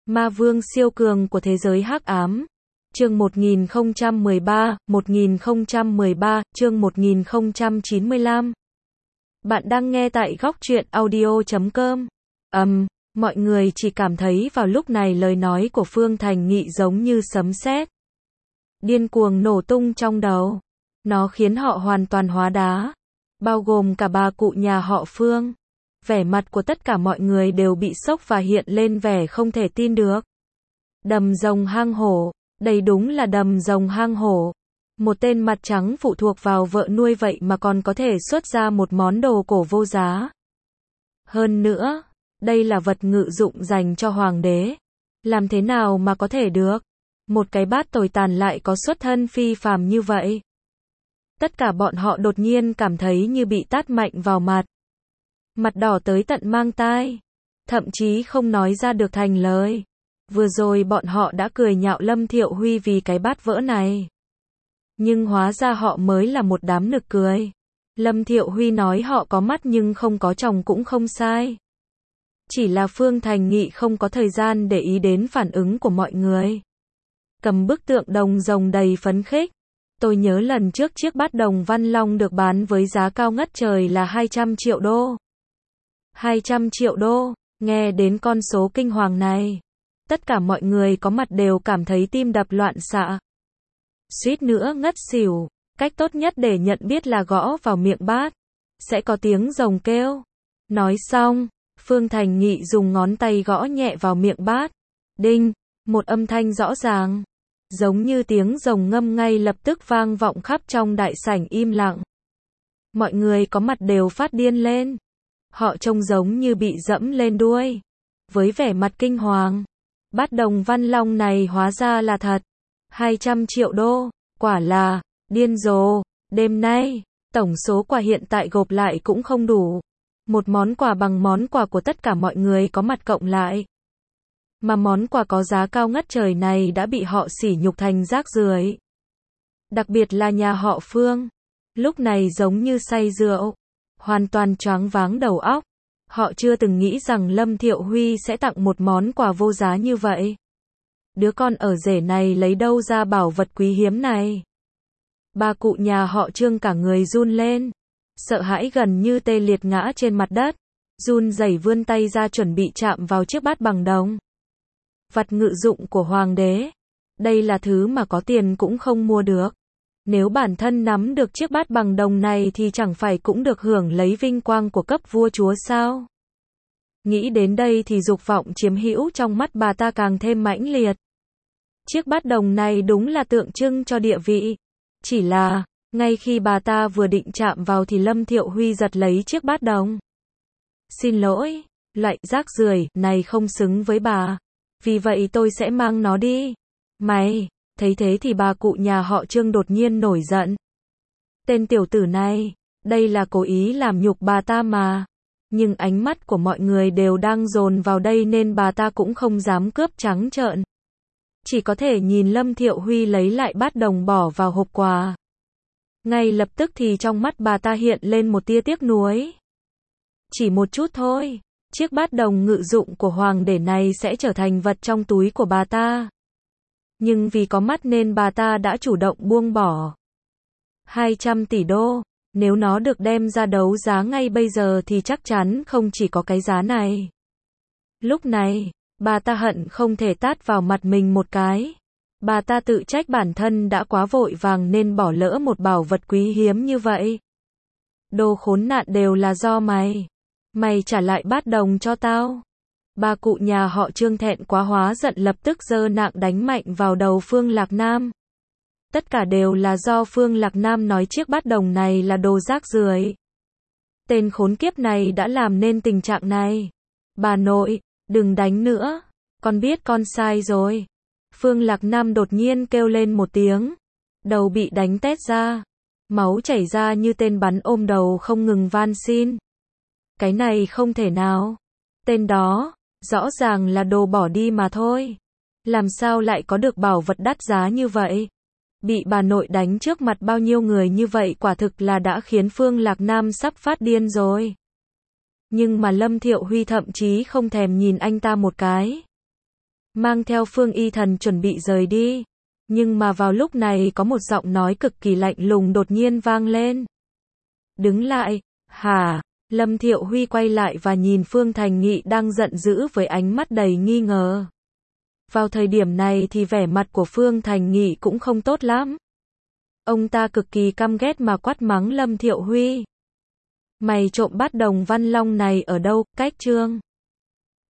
Ma vương siêu cường của thế giới hắc ám. Chương 1013, chương 1095. Bạn đang nghe tại góc truyện audio.com. Mọi người chỉ cảm thấy vào lúc này lời nói của Phương Thành Nghị giống như sấm sét, điên cuồng nổ tung trong đầu. Nó khiến họ hoàn toàn hóa đá, bao gồm cả bà cụ nhà họ Phương. Vẻ mặt của tất cả mọi người đều bị sốc và hiện lên vẻ không thể tin được. Đầm rồng hang hổ, đây đúng là đầm rồng hang hổ. Một tên mặt trắng phụ thuộc vào vợ nuôi vậy mà còn có thể xuất ra một món đồ cổ vô giá. Hơn nữa, đây là vật ngự dụng dành cho hoàng đế. Làm thế nào mà có thể được? Một cái bát tồi tàn lại có xuất thân phi phàm như vậy. Tất cả bọn họ đột nhiên cảm thấy như bị tát mạnh vào mặt. Mặt đỏ tới tận mang tai, thậm chí không nói ra được thành lời. Vừa rồi bọn họ đã cười nhạo Lâm Thiệu Huy vì cái bát vỡ này. Nhưng hóa ra họ mới là một đám nực cười. Lâm Thiệu Huy nói họ có mắt nhưng không có tròng cũng không sai. Chỉ là Phương Thành Nghị không có thời gian để ý đến phản ứng của mọi người. Cầm bức tượng đồng rồng đầy phấn khích. Tôi nhớ lần trước chiếc bát đồng Văn Long được bán với giá cao ngất trời là 200 triệu đô. 200 triệu đô, nghe đến con số kinh hoàng này. Tất cả mọi người có mặt đều cảm thấy tim đập loạn xạ. Suýt nữa ngất xỉu, cách tốt nhất để nhận biết là gõ vào miệng bát. Sẽ có tiếng rồng kêu. Nói xong, Phương Thành Nghị dùng ngón tay gõ nhẹ vào miệng bát. Đinh, một âm thanh rõ ràng. Giống như tiếng rồng ngâm ngay lập tức vang vọng khắp trong đại sảnh im lặng. Mọi người có mặt đều phát điên lên. Họ trông giống như bị dẫm lên đuôi. Với vẻ mặt kinh hoàng. Bát đồng Văn Long này hóa ra là thật. 200 triệu đô, quả là điên rồ. Đêm nay, tổng số quà hiện tại gộp lại cũng không đủ. Một món quà bằng món quà của tất cả mọi người có mặt cộng lại. Mà món quà có giá cao ngất trời này đã bị họ sỉ nhục thành rác rưởi. Đặc biệt là nhà họ Phương. Lúc này giống như say rượu. Hoàn toàn choáng váng đầu óc. Họ chưa từng nghĩ rằng Lâm Thiệu Huy sẽ tặng một món quà vô giá như vậy. Đứa con ở rể này lấy đâu ra bảo vật quý hiếm này? Bà cụ nhà họ Trương cả người run lên. Sợ hãi gần như tê liệt ngã trên mặt đất. Run rẩy vươn tay ra chuẩn bị chạm vào chiếc bát bằng đồng. Vật ngự dụng của hoàng đế. Đây là thứ mà có tiền cũng không mua được. Nếu bản thân nắm được chiếc bát bằng đồng này thì chẳng phải cũng được hưởng lấy vinh quang của cấp vua chúa sao? Nghĩ đến đây thì dục vọng chiếm hữu trong mắt bà ta càng thêm mãnh liệt. Chiếc bát đồng này đúng là tượng trưng cho địa vị. Chỉ là, ngay khi bà ta vừa định chạm vào thì Lâm Thiệu Huy giật lấy chiếc bát đồng. Xin lỗi, loại rác rưởi này không xứng với bà. Vì vậy tôi sẽ mang nó đi. Mày! Thấy thế thì bà cụ nhà họ Trương đột nhiên nổi giận. Tên tiểu tử này, đây là cố ý làm nhục bà ta mà. Nhưng ánh mắt của mọi người đều đang dồn vào đây nên bà ta cũng không dám cướp trắng trợn. Chỉ có thể nhìn Lâm Thiệu Huy lấy lại bát đồng bỏ vào hộp quà. Ngay lập tức thì trong mắt bà ta hiện lên một tia tiếc nuối. Chỉ một chút thôi, chiếc bát đồng ngự dụng của hoàng đế này sẽ trở thành vật trong túi của bà ta. Nhưng vì có mắt nên bà ta đã chủ động buông bỏ. 200 tỷ đô, nếu nó được đem ra đấu giá ngay bây giờ thì chắc chắn không chỉ có cái giá này. Lúc này, bà ta hận không thể tát vào mặt mình một cái. Bà ta tự trách bản thân đã quá vội vàng nên bỏ lỡ một bảo vật quý hiếm như vậy. Đồ khốn nạn đều là do mày. Mày trả lại bát đồng cho tao. Bà cụ nhà họ Trương thẹn quá hóa giận lập tức giơ nạng đánh mạnh vào đầu Phương Lạc Nam. Tất cả đều là do Phương Lạc Nam nói chiếc bát đồng này là đồ rác rưởi. Tên khốn kiếp này đã làm nên tình trạng này. Bà nội, đừng đánh nữa. Con biết con sai rồi. Phương Lạc Nam đột nhiên kêu lên một tiếng. Đầu bị đánh tét ra. Máu chảy ra như tên bắn ôm đầu không ngừng van xin. Cái này không thể nào. Tên đó, rõ ràng là đồ bỏ đi mà thôi. Làm sao lại có được bảo vật đắt giá như vậy? Bị bà nội đánh trước mặt bao nhiêu người như vậy quả thực là đã khiến Phương Lạc Nam sắp phát điên rồi. Nhưng mà Lâm Thiệu Huy thậm chí không thèm nhìn anh ta một cái. mang theo Phương Y Thần chuẩn bị rời đi. Nhưng mà vào lúc này có một giọng nói cực kỳ lạnh lùng đột nhiên vang lên. Đứng lại, hả? Lâm Thiệu Huy quay lại và nhìn Phương Thành Nghị đang giận dữ với ánh mắt đầy nghi ngờ. Vào thời điểm này thì vẻ mặt của Phương Thành Nghị cũng không tốt lắm. Ông ta cực kỳ căm ghét mà quát mắng Lâm Thiệu Huy. Mày trộm bát đồng Văn Long này ở đâu, cách chương.